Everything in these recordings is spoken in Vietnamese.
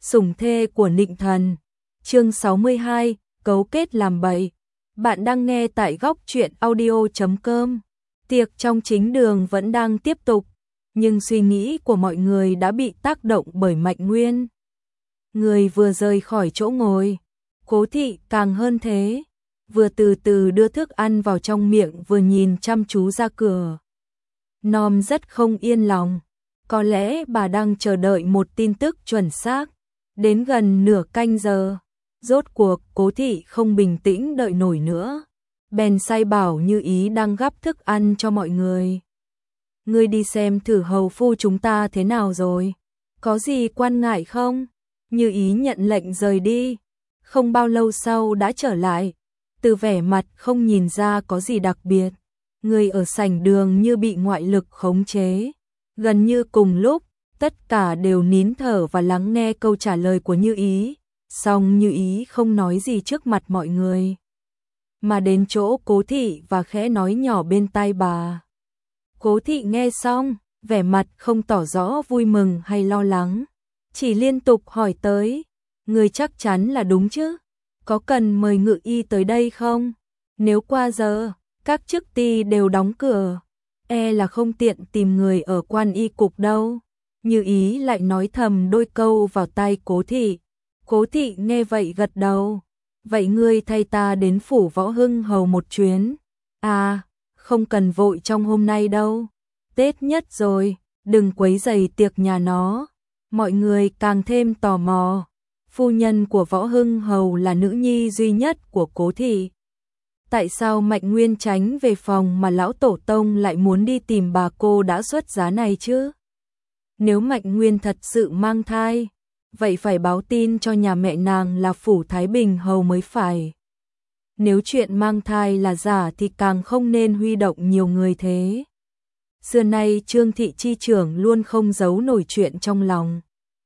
Sủng thê của Nịnh Thần. Chương 62, cấu kết làm bậy. Bạn đang nghe tại góc truyện audio.com. Tiệc trong chính đường vẫn đang tiếp tục, nhưng suy nghĩ của mọi người đã bị tác động bởi Mạnh Nguyên. Người vừa rời khỏi chỗ ngồi, Cố Thị càng hơn thế, vừa từ từ đưa thức ăn vào trong miệng vừa nhìn chăm chú ra cửa. Nom rất không yên lòng, có lẽ bà đang chờ đợi một tin tức chuẩn xác. Đến gần nửa canh giờ, rốt cuộc Cố Thị không bình tĩnh đợi nổi nữa, bèn sai bảo Như Ý đang gắp thức ăn cho mọi người. Ngươi đi xem thử hầu phu chúng ta thế nào rồi, có gì quan ngại không? Như Ý nhận lệnh rời đi, không bao lâu sau đã trở lại, từ vẻ mặt không nhìn ra có gì đặc biệt. Người ở sảnh đường như bị ngoại lực khống chế, gần như cùng lúc, tất cả đều nín thở và lắng nghe câu trả lời của Như Ý. Song Như Ý không nói gì trước mặt mọi người, mà đến chỗ Cố Thị và khẽ nói nhỏ bên tai bà. Cố Thị nghe xong, vẻ mặt không tỏ rõ vui mừng hay lo lắng, chỉ liên tục hỏi tới, người chắc chắn là đúng chứ? Có cần mời ngự y tới đây không? Nếu qua giờ, các chức ty đều đóng cửa, là không tiện tìm người ở quan y cục đâu. Như Ý lại nói thầm đôi câu vào tai Cố Thị. Cố Thị nghe vậy gật đầu. Vậy ngươi thay ta đến phủ Võ Hưng hầu một chuyến. À, không cần vội trong hôm nay đâu. Tết nhất rồi, đừng quấy rầy tiệc nhà nó. Mọi người càng thêm tò mò. Phu nhân của Võ Hưng hầu là nữ nhi duy nhất của Cố Thị. Tại sao Mạnh Nguyên tránh về phòng mà lão tổ tông lại muốn đi tìm bà cô đã xuất giá này chứ? Nếu Mạnh Nguyên thật sự mang thai, vậy phải báo tin cho nhà mẹ nàng là phủ Thái Bình hầu mới phải. Nếu chuyện mang thai là giả thì càng không nên huy động nhiều người thế. Xưa nay Trương Thị chi trưởng luôn không giấu nổi chuyện trong lòng.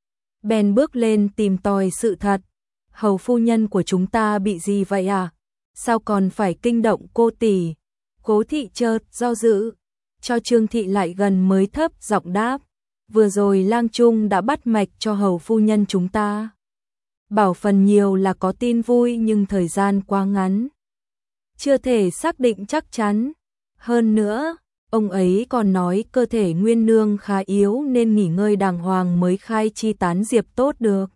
Bèn bước lên tìm tòi sự thật. Hầu phu nhân của chúng ta bị gì vậy à? Sao còn phải kinh động cô tỷ? Cố Thị chợt do dự, cho Trương Thị lại gần mới thấp giọng đáp. Vừa rồi lang trung đã bắt mạch cho hầu phu nhân chúng ta. Bảo phần nhiều là có tin vui nhưng thời gian quá ngắn, chưa thể xác định chắc chắn. Hơn nữa, ông ấy còn nói cơ thể Nguyên nương khá yếu nên nghỉ ngơi đàng hoàng mới khai chi tán diệp tốt được.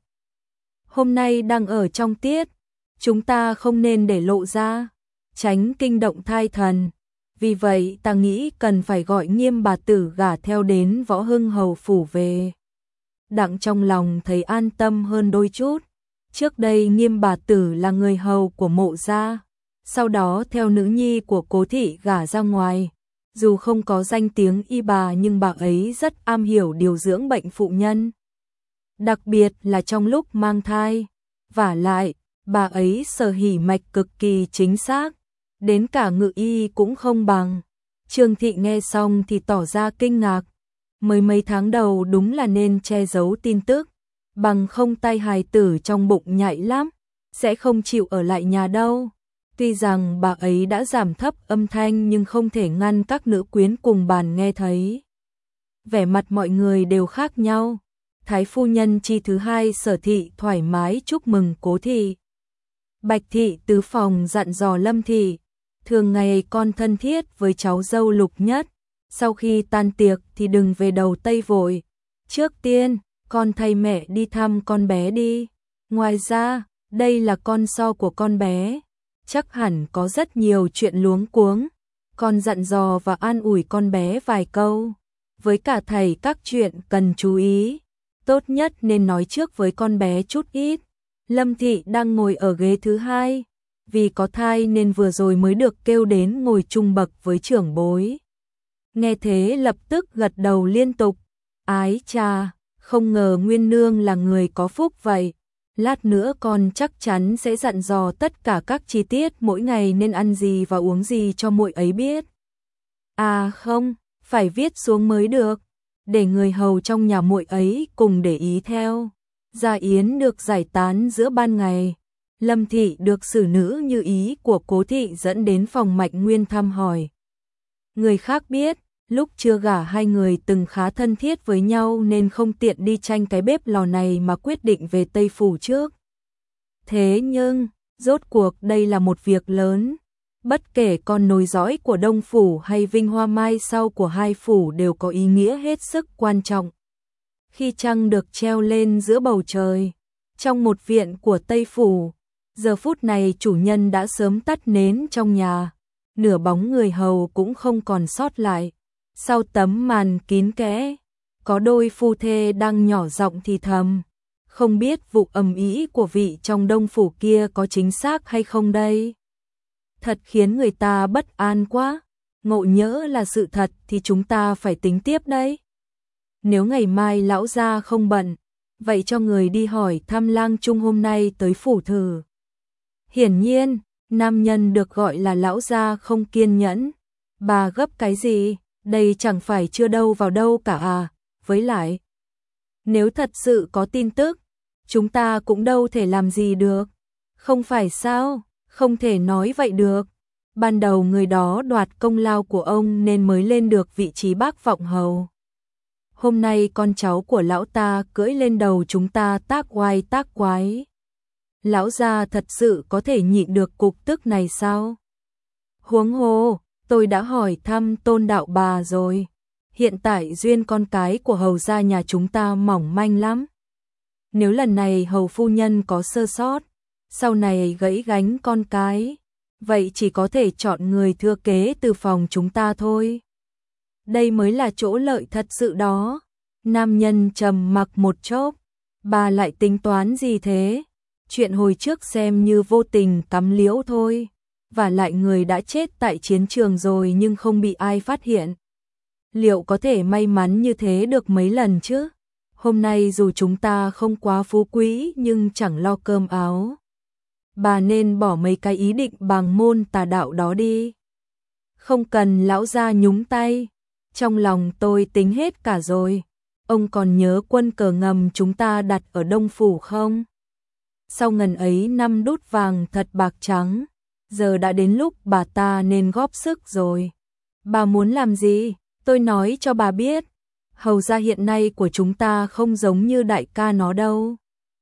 Hôm nay đang ở trong tiết, chúng ta không nên để lộ ra, tránh kinh động thai thần. Vì vậy ta nghĩ cần phải gọi Nghiêm bà tử gả theo đến Võ Hưng hầu phủ về. Đặng trong lòng thấy an tâm hơn đôi chút. Trước đây Nghiêm bà tử là người hầu của Mộ gia, sau đó theo nữ nhi của Cố Thị gả ra ngoài. Dù không có danh tiếng y bà nhưng bà ấy rất am hiểu điều dưỡng bệnh phụ nhân, đặc biệt là trong lúc mang thai. Vả lại, bà ấy sở hỉ mạch cực kỳ chính xác, đến cả ngự y cũng không bằng. Trương Thị nghe xong thì tỏ ra kinh ngạc. Mới mấy tháng đầu đúng là nên che giấu tin tức, bằng không tay hài tử trong bụng nhạy lắm, sẽ không chịu ở lại nhà đâu. Tuy rằng bà ấy đã giảm thấp âm thanh nhưng không thể ngăn các nữ quyến cùng bàn nghe thấy. Vẻ mặt mọi người đều khác nhau. Thái phu nhân chi thứ hai Sở Thị thoải mái chúc mừng Cố Thị. Bạch Thị tứ phòng dặn dò Lâm Thị, thường ngày con thân thiết với cháu dâu Lục Nhất, sau khi tan tiệc thì đừng về đầu Tây vội. Trước tiên, con thay mẹ đi thăm con bé đi. Ngoài ra, đây là con so của con bé, chắc hẳn có rất nhiều chuyện luống cuống. Con dặn dò và an ủi con bé vài câu. Với cả thầy các chuyện cần chú ý, tốt nhất nên nói trước với con bé chút ít. Lâm Thị đang ngồi ở ghế thứ hai, vì có thai nên vừa rồi mới được kêu đến ngồi chung bậc với trưởng bối. Nghe thế lập tức gật đầu liên tục. Ái chà, không ngờ Nguyên nương là người có phúc vậy. Lát nữa con chắc chắn sẽ dặn dò tất cả các chi tiết mỗi ngày nên ăn gì và uống gì cho muội ấy biết. À không, phải viết xuống mới được, để người hầu trong nhà muội ấy cùng để ý theo. Gia yến được giải tán giữa ban ngày. Lâm Thị được xử nữ Như Ý của Cố Thị dẫn đến phòng Mạnh Nguyên thăm hỏi. Người khác biết, Lúc chưa gả hai người từng khá thân thiết với nhau nên không tiện đi tranh cái bếp lò này mà quyết định về Tây Phủ trước. Thế nhưng, rốt cuộc đây là một việc lớn. Bất kể con nối dõi của Đông Phủ hay Vinh Hoa mai sau của hai phủ đều có ý nghĩa hết sức quan trọng. Khi trăng được treo lên giữa bầu trời, trong một viện của Tây Phủ, giờ phút này chủ nhân đã sớm tắt nến trong nhà, nửa bóng người hầu cũng không còn sót lại. Sau tấm màn kín kẽ, có đôi phu thê đang nhỏ giọng thì thầm, không biết vụ ầm ĩ của vị trong Đông Phủ kia có chính xác hay không đây. Thật khiến người ta bất an quá, ngộ nhỡ là sự thật thì chúng ta phải tính tiếp đấy. Nếu ngày mai lão gia không bận, vậy cho người đi hỏi thăm Lang Trung hôm nay tới phủ thử. Hiển nhiên, nam nhân được gọi là lão gia không kiên nhẫn. Bà gấp cái gì, đây chẳng phải chưa đâu vào đâu cả à, với lại. Nếu thật sự có tin tức, chúng ta cũng đâu thể làm gì được. Không phải sao, không thể nói vậy được. Ban đầu người đó đoạt công lao của ông nên mới lên được vị trí bác vọng hầu. Hôm nay con cháu của lão ta cưỡi lên đầu chúng ta tác oai tác quái. Lão gia thật sự có thể nhịn được cục tức này sao? Huống hồ, tôi đã hỏi thăm Tôn đạo bà rồi. Hiện tại duyên con cái của hầu gia nhà chúng ta mỏng manh lắm. Nếu lần này hầu phu nhân có sơ sót, sau này gãy gánh con cái, vậy chỉ có thể chọn người thừa kế từ phòng chúng ta thôi. Đây mới là chỗ lợi thật sự đó. Nam nhân trầm mặc một chốc, bà lại tính toán gì thế? Chuyện hồi trước xem như vô tình cắm liễu thôi. Và lại người đã chết tại chiến trường rồi nhưng không bị ai phát hiện. Liệu có thể may mắn như thế được mấy lần chứ? Hôm nay dù chúng ta không quá phú quý nhưng chẳng lo cơm áo. Bà nên bỏ mấy cái ý định bàng môn tà đạo đó đi. Không cần lão gia nhúng tay. Trong lòng tôi tính hết cả rồi. Ông còn nhớ quân cờ ngầm chúng ta đặt ở Đông Phủ không? Sau ngần ấy năm đút vàng thật bạc trắng, giờ đã đến lúc bà ta nên góp sức rồi. Bà muốn làm gì? Tôi nói cho bà biết. Hầu gia hiện nay của chúng ta không giống như đại ca nó đâu.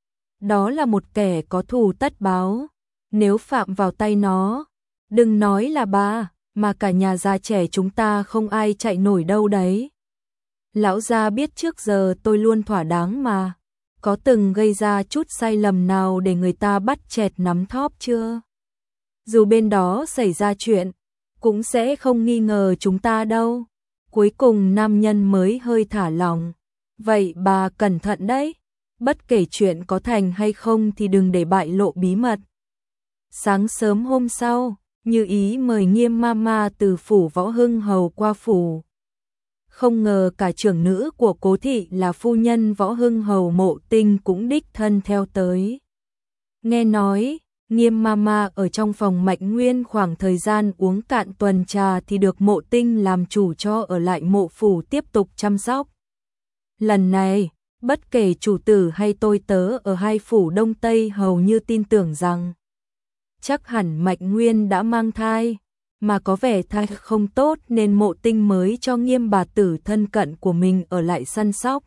Đó là một kẻ có thù tất báo. Nếu phạm vào tay nó, đừng nói là bà, mà cả nhà già trẻ chúng ta không ai chạy nổi đâu đấy. Lão gia biết trước giờ tôi luôn thỏa đáng mà. Có từng gây ra chút sai lầm nào để người ta bắt chẹt nắm thóp chưa? Dù bên đó xảy ra chuyện, cũng sẽ không nghi ngờ chúng ta đâu. Cuối cùng nam nhân mới hơi thả lòng. Vậy bà cẩn thận đấy. Bất kể chuyện có thành hay không thì đừng để bại lộ bí mật. Sáng sớm hôm sau, Như Ý mời Nghiêm Mama từ phủ Võ Hưng Hầu qua phủ. Không ngờ cả trưởng nữ của Cố thị là phu nhân Võ Hưng Hầu Mộ Tinh cũng đích thân theo tới. Nghe nói, Nghiêm Mama ở trong phòng Mạnh Nguyên khoảng thời gian uống cạn tuần trà thì được Mộ Tinh làm chủ cho ở lại mộ phủ tiếp tục chăm sóc. Lần này, bất kể chủ tử hay tôi tớ ở hai phủ Đông Tây hầu như tin tưởng rằng chắc hẳn Mạnh Nguyên đã mang thai, mà có vẻ thai không tốt nên Mộ Tinh mới cho Nghiêm bà tử thân cận của mình ở lại săn sóc.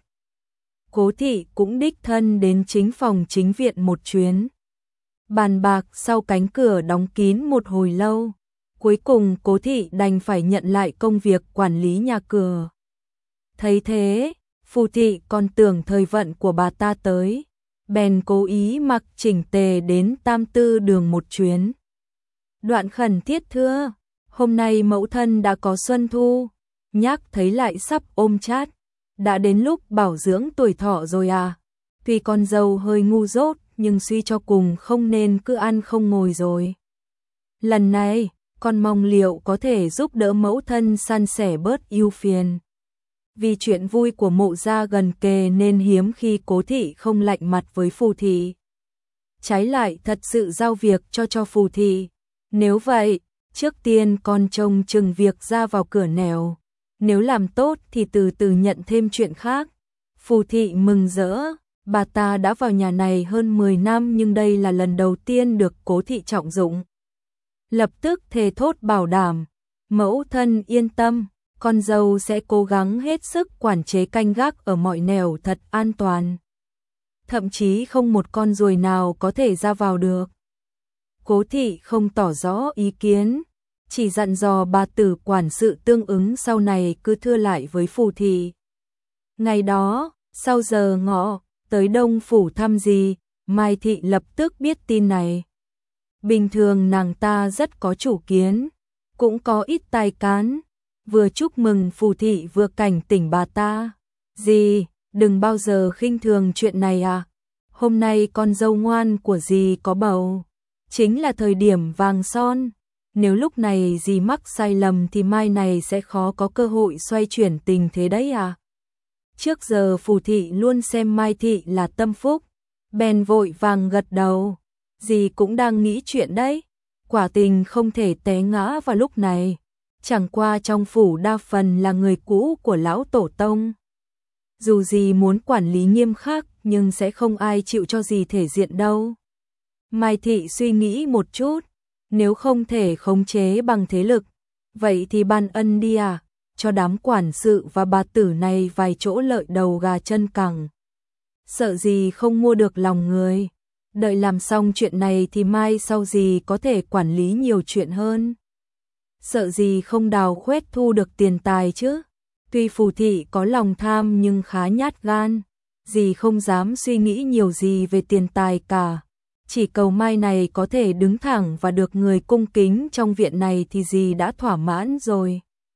Cố thị cũng đích thân đến chính phòng chính viện một chuyến. Bàn bạc sau cánh cửa đóng kín một hồi lâu, cuối cùng Cố thị đành phải nhận lại công việc quản lý nhà cửa. Thấy thế, Phù thị còn tưởng thời vận của bà ta tới, bèn cố ý mặc chỉnh tề đến Tam Tư đường một chuyến. Đoạn khẩn thiết thưa, hôm nay mẫu thân đã có xuân thu, nhắc thấy lại sắp ôm chát, đã đến lúc bảo dưỡng tuổi thọ rồi à. Tuy con dâu hơi ngu dốt nhưng suy cho cùng không nên cứ ăn không ngồi rồi. Lần này, con mong liệu có thể giúp đỡ mẫu thân san sẻ bớt ưu phiền. Vì chuyện vui của Mộ gia gần kề nên hiếm khi Cố thị không lạnh mặt với Phù thị. Trái lại thật sự giao việc cho Phù thị. Nếu vậy, trước tiên con trông chừng việc ra vào cửa nẻo. Nếu làm tốt thì từ từ nhận thêm chuyện khác. Phù thị mừng rỡ, bà ta đã vào nhà này hơn 10 năm nhưng đây là lần đầu tiên được Cố thị trọng dụng. Lập tức thề thốt bảo đảm, mẫu thân yên tâm, con dâu sẽ cố gắng hết sức quản chế canh gác ở mọi nẻo thật an toàn. Thậm chí không một con ruồi nào có thể ra vào được. Cố thị không tỏ rõ ý kiến, chỉ dặn dò bà tử quản sự tương ứng sau này cứ thưa lại với Phù thị. Ngày đó, sau giờ ngọ, tới Đông Phủ thăm dì, Mai thị lập tức biết tin này. Bình thường nàng ta rất có chủ kiến, cũng có ít tài cán, vừa chúc mừng Phù thị vừa cảnh tỉnh bà ta. Dì, đừng bao giờ khinh thường chuyện này à, hôm nay con dâu ngoan của dì có bầu, chính là thời điểm vàng son. Nếu lúc này dì mắc sai lầm thì mai này sẽ khó có cơ hội xoay chuyển tình thế đấy à. Trước giờ Phù thị luôn xem Mai thị là tâm phúc, bèn vội vàng gật đầu. Dì cũng đang nghĩ chuyện đấy, quả tình không thể té ngã vào lúc này. Chẳng qua trong phủ đa phần là người cũ của lão tổ tông. Dù dì muốn quản lý nghiêm khắc nhưng sẽ không ai chịu cho dì thể diện đâu. Mai thị suy nghĩ một chút, nếu không thể khống chế bằng thế lực, vậy thì ban ân đi à, cho đám quản sự và bà tử này vài chỗ lợi đầu gà chân cẳng. Sợ gì không mua được lòng người, đợi làm xong chuyện này thì mai sau gì có thể quản lý nhiều chuyện hơn. Sợ gì không đào khoét thu được tiền tài chứ. Tuy Phù thị có lòng tham nhưng khá nhát gan, dì không dám suy nghĩ nhiều gì về tiền tài cả. Chỉ cầu mai này có thể đứng thẳng và được người cung kính trong viện này thì dì đã thỏa mãn rồi.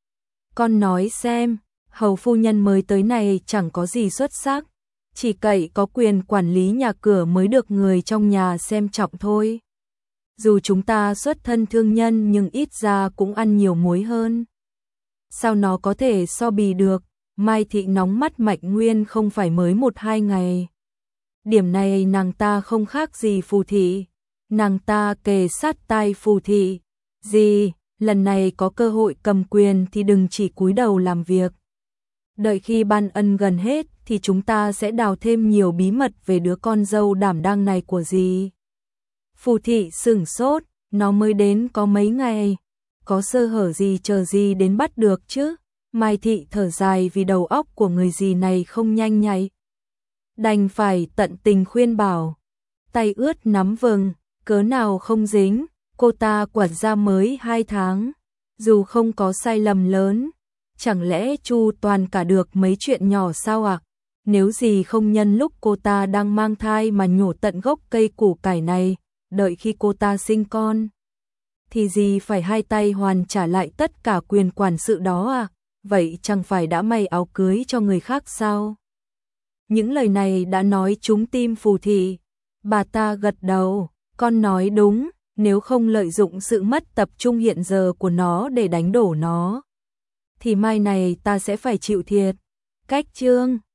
Con nói xem, hầu phu nhân mới tới này chẳng có gì xuất sắc, chỉ cậy có quyền quản lý nhà cửa mới được người trong nhà xem trọng thôi. Dù chúng ta xuất thân thương nhân nhưng ít ra cũng ăn nhiều muối hơn. Sao nó có thể so bì được, Mai thị nóng mắt Mạnh Nguyên không phải mới 1-2 ngày. Điểm này nàng ta không khác gì Phù thị, nàng ta kề sát tai Phù thị. Dì, lần này có cơ hội cầm quyền thì đừng chỉ cúi đầu làm việc. Đợi khi ban ân gần hết thì chúng ta sẽ đào thêm nhiều bí mật về đứa con dâu đảm đang này của dì. Phù thị sửng sốt, nó mới đến có mấy ngày, có sơ hở gì chờ gì đến bắt được chứ. Mai thị thở dài vì đầu óc của người dì này không nhanh nhạy. Đành phải tận tình khuyên bảo. Tay ướt nắm vừng, cớ nào không dính, cô ta quản gia mới 2 tháng. Dù không có sai lầm lớn, chẳng lẽ chu toàn cả được mấy chuyện nhỏ sao ạ? Nếu dì không nhân lúc cô ta đang mang thai mà nhổ tận gốc cây củ cải này, đợi khi cô ta sinh con, thì dì phải hai tay hoàn trả lại tất cả quyền quản sự đó à? Vậy chẳng phải đã may áo cưới cho người khác sao? Những lời này đã nói trúng tim Phù thị. Bà ta gật đầu, con nói đúng, nếu không lợi dụng sự mất tập trung hiện giờ của nó để đánh đổ nó, thì mai này ta sẽ phải chịu thiệt. Cách chương